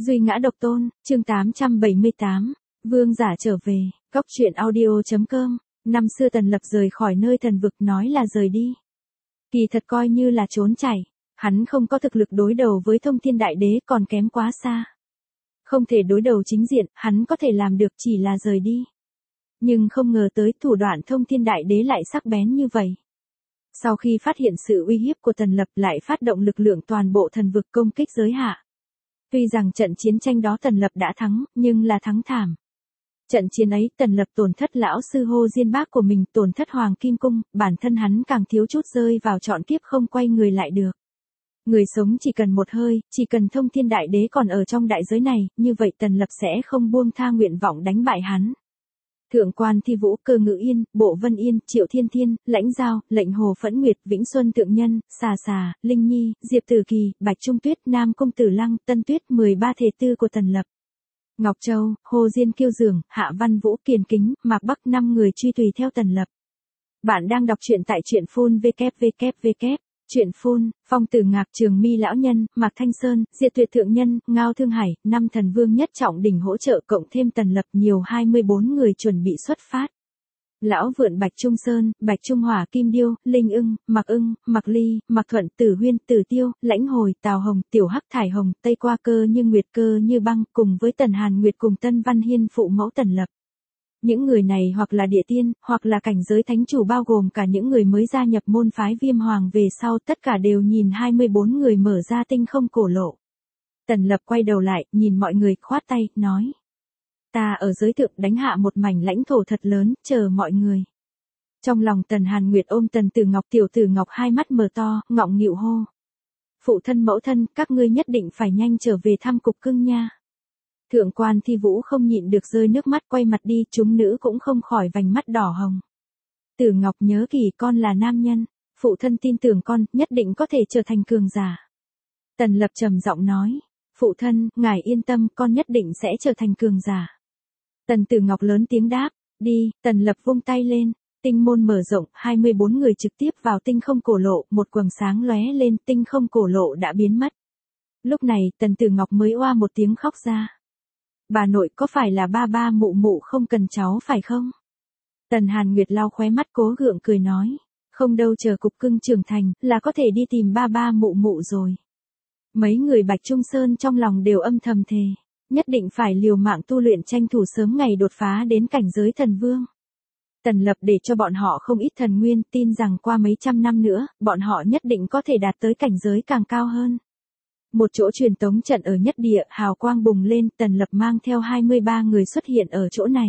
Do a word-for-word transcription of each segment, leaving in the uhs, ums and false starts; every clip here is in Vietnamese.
Duy ngã độc tôn, chương tám trăm bảy mươi tám, vương giả trở về, cốc truyện audio.com, năm xưa Tần Lập rời khỏi nơi thần vực nói là rời đi. Kỳ thật coi như là trốn chạy, hắn không có thực lực đối đầu với thông thiên đại đế còn kém quá xa. Không thể đối đầu chính diện, hắn có thể làm được chỉ là rời đi. Nhưng không ngờ tới thủ đoạn thông thiên đại đế lại sắc bén như vậy. Sau khi phát hiện sự uy hiếp của Tần Lập lại phát động lực lượng toàn bộ thần vực công kích giới hạ. Tuy rằng trận chiến tranh đó Tần Lập đã thắng, nhưng là thắng thảm. Trận chiến ấy Tần Lập tổn thất lão sư Hô Diên Bác của mình, tổn thất Hoàng Kim Cung, bản thân hắn càng thiếu chút rơi vào trọn kiếp không quay người lại được. Người sống chỉ cần một hơi, chỉ cần thông thiên đại đế còn ở trong đại giới này, như vậy Tần Lập sẽ không buông tha nguyện vọng đánh bại hắn. Thượng quan Thi Vũ, Cơ Ngữ Yên, Bộ Vân Yên, Triệu Thiên Thiên, Lãnh Giao, Lệnh Hồ Phẫn Nguyệt, Vĩnh Xuân Tượng Nhân, Xà Xà, Linh Nhi, Diệp Tử Kỳ, Bạch Trung Tuyết, Nam Cung Tử Lăng, Tân Tuyết, mười ba thể tư của Tần Lập. Ngọc Châu, Hồ Diên Kiêu Dường, Hạ Văn Vũ, Kiền Kính, Mạc Bắc năm người truy tùy theo Tần Lập. Bạn đang đọc truyện tại truyện phun vê kép vê kép vê kép. Truyện phun, Phong Tử Ngạc, Trường Mi lão nhân, Mạc Thanh Sơn, Diệt Tuyệt thượng nhân, Ngao Thương Hải, năm thần vương nhất trọng đỉnh hỗ trợ cộng thêm Tần Lập nhiều hai mươi bốn người chuẩn bị xuất phát. Lão Vượn, Bạch Trung Sơn, Bạch Trung Hỏa, Kim Điêu, Linh Ưng, Mạc Ưng, Mạc Ly, Mạc Thuận, Tử Huyên, Tử Tiêu, Lãnh Hồi, Tào Hồng, Tiểu Hắc, Thải Hồng, Tây Qua Cơ Như Nguyệt, Cơ Như Băng, cùng với Tần Hàn Nguyệt cùng Tân Văn Hiên phụ mẫu Tần Lập. Những người này hoặc là địa tiên, hoặc là cảnh giới thánh chủ, bao gồm cả những người mới gia nhập môn phái Viêm Hoàng về sau, tất cả đều nhìn hai mươi bốn người mở ra tinh không cổ lộ. Tần Lập quay đầu lại, nhìn mọi người, khoát tay, nói. Ta ở giới thượng đánh hạ một mảnh lãnh thổ thật lớn, chờ mọi người. Trong lòng Tần Hàn Nguyệt ôm Tần Tử Ngọc, Tiểu Tử Ngọc hai mắt mở to, ngọng nghịu hô. Phụ thân mẫu thân, các ngươi nhất định phải nhanh trở về thăm cục cưng nha. Thượng quan Thi Vũ không nhịn được rơi nước mắt, quay mặt đi, chúng nữ cũng không khỏi vành mắt đỏ hồng. Tử Ngọc nhớ kỹ, con là nam nhân, phụ thân tin tưởng con, nhất định có thể trở thành cường giả. Tần Lập trầm giọng nói, phụ thân, ngài yên tâm, con nhất định sẽ trở thành cường giả. Tần Tử Ngọc lớn tiếng đáp, đi. Tần Lập vung tay lên, tinh môn mở rộng, hai mươi bốn người trực tiếp vào tinh không cổ lộ, một quầng sáng lóe lên, tinh không cổ lộ đã biến mất. Lúc này, Tần Tử Ngọc mới oa một tiếng khóc ra. Bà nội, có phải là ba ba mụ mụ không cần cháu phải không? Tần Hàn Nguyệt lau khóe mắt cố gượng cười nói, không đâu, chờ cục cưng trưởng thành, là có thể đi tìm ba ba mụ mụ rồi. Mấy người Bạch Trung Sơn trong lòng đều âm thầm thề, nhất định phải liều mạng tu luyện tranh thủ sớm ngày đột phá đến cảnh giới thần vương. Tần Lập để cho bọn họ không ít thần nguyên, tin rằng qua mấy trăm năm nữa, bọn họ nhất định có thể đạt tới cảnh giới càng cao hơn. Một chỗ truyền tống trận ở nhất địa, hào quang bùng lên, Tần Lập mang theo hai mươi ba người xuất hiện ở chỗ này.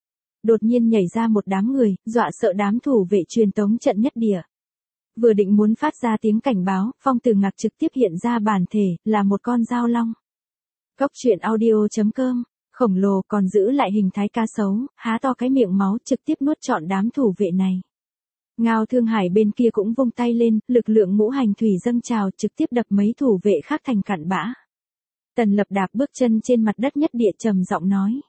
Đột nhiên nhảy ra một đám người, dọa sợ đám thủ vệ truyền tống trận nhất địa. Vừa định muốn phát ra tiếng cảnh báo, Phong Tử Ngạc trực tiếp hiện ra bản thể, là một con dao long. Cốc truyện audio.com, khổng lồ còn giữ lại hình thái cá sấu, há to cái miệng máu trực tiếp nuốt trọn đám thủ vệ này. Ngao Thương Hải bên kia cũng vung tay lên, lực lượng ngũ hành thủy dâng trào trực tiếp đập mấy thủ vệ khác thành cặn bã. Tần Lập đạp bước chân trên mặt đất nhất địa, trầm giọng nói.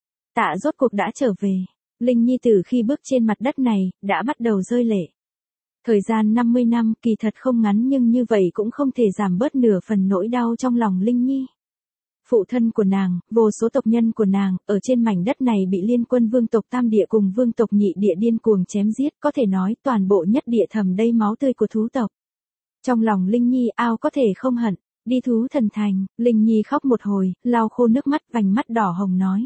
Tạ rốt cuộc đã trở về. Linh Nhi từ khi bước trên mặt đất này, đã bắt đầu rơi lệ. Thời gian năm mươi năm kỳ thật không ngắn, nhưng như vậy cũng không thể giảm bớt nửa phần nỗi đau trong lòng Linh Nhi. Phụ thân của nàng, vô số tộc nhân của nàng, ở trên mảnh đất này bị liên quân vương tộc Tam Địa cùng vương tộc Nhị Địa điên cuồng chém giết, có thể nói toàn bộ nhất địa thầm đầy máu tươi của thú tộc. Trong lòng Linh Nhi ao có thể không hận, đi thú thần thành, Linh Nhi khóc một hồi, lau khô nước mắt, vành mắt đỏ hồng nói.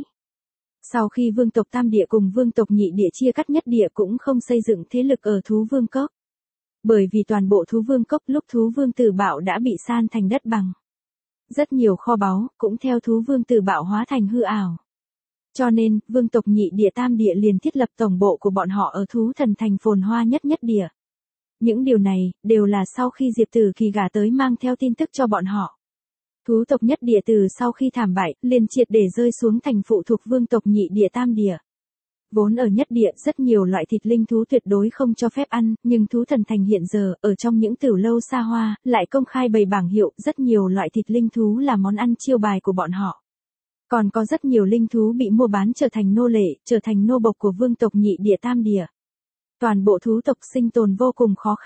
Sau khi vương tộc Tam Địa cùng vương tộc Nhị Địa chia cắt nhất địa cũng không xây dựng thế lực ở thú vương cốc. Bởi vì toàn bộ thú vương cốc lúc thú vương Tử Bạo đã bị san thành đất bằng. Rất nhiều kho báu, cũng theo thú vương Tử Bạo hóa thành hư ảo. Cho nên, vương tộc Nhị Địa Tam Địa liền thiết lập tổng bộ của bọn họ ở thú thần thành phồn hoa nhất nhất địa. Những điều này, đều là sau khi Diệp Tử Kỳ gả tới mang theo tin tức cho bọn họ. Thú tộc nhất địa từ sau khi thảm bại, liền triệt để rơi xuống thành phụ thuộc vương tộc Nhị Địa Tam Địa. Vốn ở nhất địa rất nhiều loại thịt linh thú tuyệt đối không cho phép ăn, nhưng thú thần thành hiện giờ, ở trong những tửu lâu xa hoa, lại công khai bày bảng hiệu, rất nhiều loại thịt linh thú là món ăn chiêu bài của bọn họ. Còn có rất nhiều linh thú bị mua bán trở thành nô lệ, trở thành nô bộc của vương tộc Nhị Địa Tam Địa. Toàn bộ thú tộc sinh tồn vô cùng khó khăn,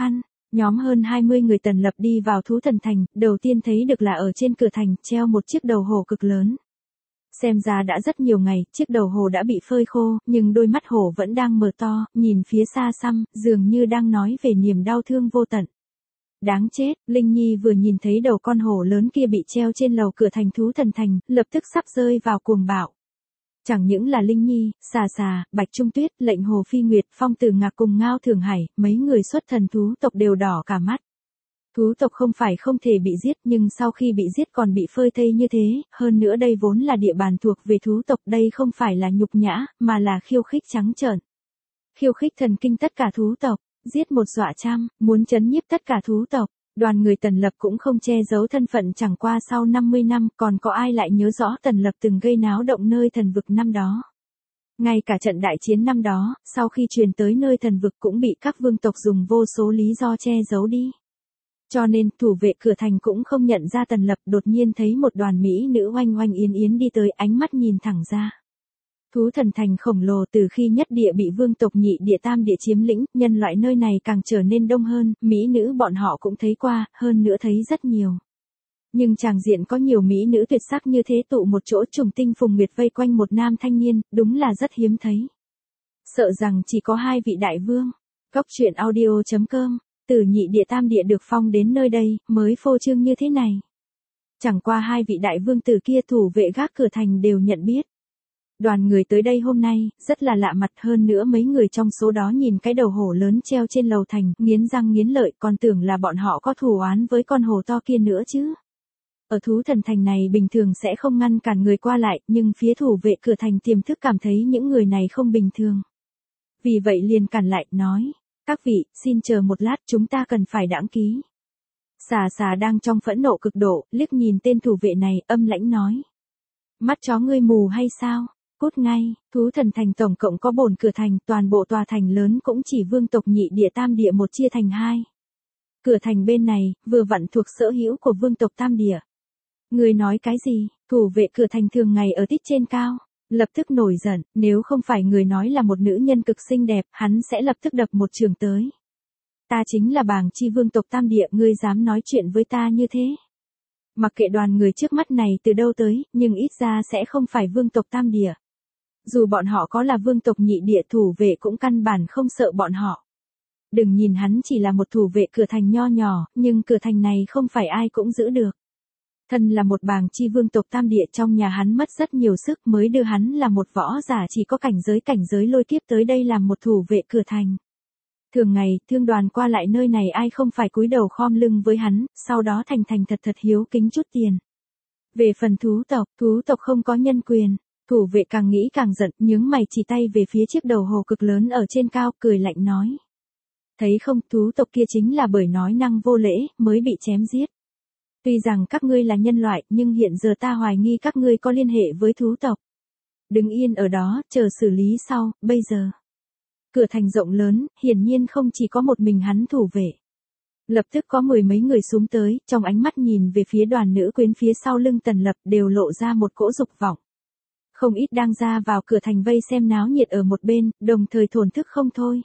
Nhóm hơn hai mươi người Tần Lập đi vào thú thần thành, đầu tiên thấy được là ở trên cửa thành treo một chiếc đầu hổ cực lớn. Xem ra đã rất nhiều ngày, chiếc đầu hổ đã bị phơi khô, nhưng đôi mắt hổ vẫn đang mở to, nhìn phía xa xăm, dường như đang nói về niềm đau thương vô tận. Đáng chết, Linh Nhi vừa nhìn thấy đầu con hổ lớn kia bị treo trên lầu cửa thành thú thần thành, lập tức sắp rơi vào cuồng bạo. Chẳng những là Linh Nhi, Xà Xà, Bạch Trung Tuyết, Lệnh Hồ Phi Nguyệt, Phong Tử Ngạc cùng Ngao Thường Hải, mấy người xuất thần thú tộc đều đỏ cả mắt. Thú tộc không phải không thể bị giết, nhưng sau khi bị giết còn bị phơi thây như thế, hơn nữa đây vốn là địa bàn thuộc về thú tộc, đây không phải là nhục nhã, mà là khiêu khích trắng trợn. Khiêu khích thần kinh tất cả thú tộc, giết một dọa trăm, muốn trấn nhiếp tất cả thú tộc. Đoàn người Tần Lập cũng không che giấu thân phận, chẳng qua sau năm mươi năm còn có ai lại nhớ rõ Tần Lập từng gây náo động nơi thần vực năm đó. Ngay cả trận đại chiến năm đó, sau khi truyền tới nơi thần vực cũng bị các vương tộc dùng vô số lý do che giấu đi. Cho nên, thủ vệ cửa thành cũng không nhận ra Tần Lập, đột nhiên thấy một đoàn mỹ nữ oanh oanh yến yến đi tới, ánh mắt nhìn thẳng ra. Thú thần thành khổng lồ, từ khi nhất địa bị vương tộc nhị địa tam địa chiếm lĩnh, nhân loại nơi này càng trở nên đông hơn, mỹ nữ bọn họ cũng thấy qua, hơn nữa thấy rất nhiều. Nhưng tràng diện có nhiều mỹ nữ tuyệt sắc như thế tụ một chỗ, trùng tinh phùng nguyệt vây quanh một nam thanh niên, đúng là rất hiếm thấy. Sợ rằng chỉ có hai vị đại vương. Góc truyện audio chấm com, từ nhị địa tam địa được phong đến nơi đây, mới phô trương như thế này. Chẳng qua hai vị đại vương từ kia thủ vệ gác cửa thành đều nhận biết. Đoàn người tới đây hôm nay, rất là lạ mặt, hơn nữa mấy người trong số đó nhìn cái đầu hổ lớn treo trên lầu thành, nghiến răng nghiến lợi, còn tưởng là bọn họ có thù oán với con hổ to kia nữa chứ. Ở thú thần thành này bình thường sẽ không ngăn cản người qua lại, nhưng phía thủ vệ cửa thành tiềm thức cảm thấy những người này không bình thường. Vì vậy liền cản lại, nói, các vị, xin chờ một lát, chúng ta cần phải đãng ký. Xà Xà đang trong phẫn nộ cực độ, liếc nhìn tên thủ vệ này, âm lãnh nói. Mắt chó ngươi mù hay sao? Cút ngay, thú thần thành tổng cộng có bốn cửa thành, toàn bộ tòa thành lớn cũng chỉ vương tộc nhị địa tam địa một chia thành hai. Cửa thành bên này, vừa vặn thuộc sở hữu của vương tộc tam địa. Người nói cái gì? Thủ vệ cửa thành thường ngày ở tít trên cao, lập tức nổi giận, nếu không phải người nói là một nữ nhân cực xinh đẹp, hắn sẽ lập tức đập một trường tới. Ta chính là bàng chi vương tộc tam địa, ngươi dám nói chuyện với ta như thế? Mặc kệ đoàn người trước mắt này từ đâu tới, nhưng ít ra sẽ không phải vương tộc tam địa. Dù bọn họ có là vương tộc nhị địa, thủ vệ cũng căn bản không sợ bọn họ. Đừng nhìn hắn chỉ là một thủ vệ cửa thành nho nhỏ, nhưng cửa thành này không phải ai cũng giữ được. Thân là một bàng chi vương tộc tam địa, trong nhà hắn mất rất nhiều sức mới đưa hắn là một võ giả chỉ có cảnh giới cảnh giới lôi kiếp tới đây làm một thủ vệ cửa thành. Thường ngày, thương đoàn qua lại nơi này ai không phải cúi đầu khom lưng với hắn, sau đó thành thành thật thật hiếu kính chút tiền. Về phần thú tộc, thú tộc không có nhân quyền. Thủ vệ càng nghĩ càng giận, nhướng mày chỉ tay về phía chiếc đầu hổ cực lớn ở trên cao, cười lạnh nói. Thấy không, thú tộc kia chính là bởi nói năng vô lễ, mới bị chém giết. Tuy rằng các ngươi là nhân loại, nhưng hiện giờ ta hoài nghi các ngươi có liên hệ với thú tộc. Đứng yên ở đó, chờ xử lý sau, bây giờ. Cửa thành rộng lớn, hiển nhiên không chỉ có một mình hắn thủ vệ. Lập tức có mười mấy người xuống tới, trong ánh mắt nhìn về phía đoàn nữ quyến phía sau lưng Tần Lập đều lộ ra một cỗ dục vọng. Không ít đang ra vào cửa thành vây xem náo nhiệt ở một bên, đồng thời thổn thức không thôi.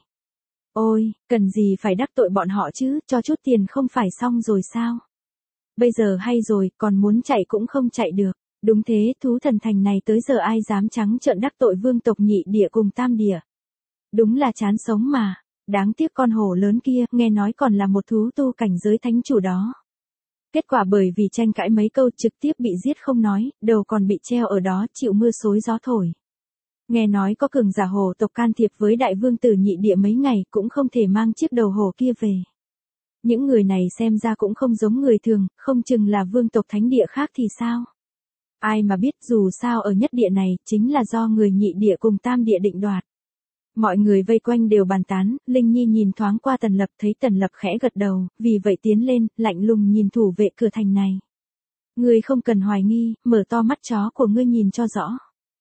Ôi, cần gì phải đắc tội bọn họ chứ, cho chút tiền không phải xong rồi sao? Bây giờ hay rồi, còn muốn chạy cũng không chạy được. Đúng thế, thú thần thành này tới giờ ai dám trắng trợn đắc tội vương tộc nhị địa cùng tam địa. Đúng là chán sống mà. Đáng tiếc con hổ lớn kia, nghe nói còn là một thú tu cảnh giới thánh chủ đó. Kết quả bởi vì tranh cãi mấy câu trực tiếp bị giết không nói, đầu còn bị treo ở đó chịu mưa xối gió thổi. Nghe nói có cường giả hổ tộc can thiệp với đại vương tử nhị địa mấy ngày cũng không thể mang chiếc đầu hổ kia về. Những người này xem ra cũng không giống người thường, không chừng là vương tộc thánh địa khác thì sao? Ai mà biết, dù sao ở nhất địa này chính là do người nhị địa cùng tam địa định đoạt. Mọi người vây quanh đều bàn tán, Linh Nhi nhìn thoáng qua Tần Lập thấy Tần Lập khẽ gật đầu, vì vậy tiến lên, lạnh lùng nhìn thủ vệ cửa thành này. Ngươi không cần hoài nghi, mở to mắt chó của ngươi nhìn cho rõ.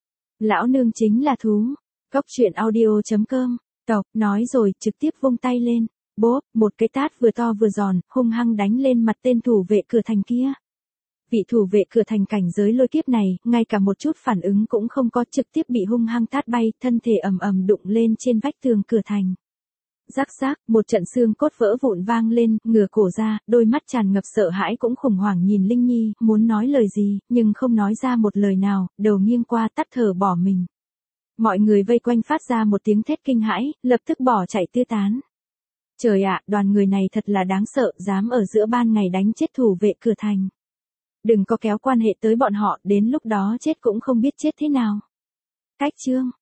Lão nương chính là thú. Góc truyện audio chấm com, tộc, nói rồi, trực tiếp vung tay lên. Bốp, một cái tát vừa to vừa giòn, hung hăng đánh lên mặt tên thủ vệ cửa thành kia. Vị thủ vệ cửa thành cảnh giới lôi kiếp này, ngay cả một chút phản ứng cũng không có, trực tiếp bị hung hăng tát bay, thân thể ầm ầm đụng lên trên vách tường cửa thành. Rắc rác, một trận xương cốt vỡ vụn vang lên, ngửa cổ ra, đôi mắt tràn ngập sợ hãi cũng khủng hoảng nhìn Linh Nhi, muốn nói lời gì, nhưng không nói ra một lời nào, đầu nghiêng qua tắt thở bỏ mình. Mọi người vây quanh phát ra một tiếng thét kinh hãi, lập tức bỏ chạy tứ tán. Trời ạ, đoàn người này thật là đáng sợ, dám ở giữa ban ngày đánh chết thủ vệ cửa thành. Đừng có kéo quan hệ tới bọn họ, đến lúc đó chết cũng không biết chết thế nào. Cách chương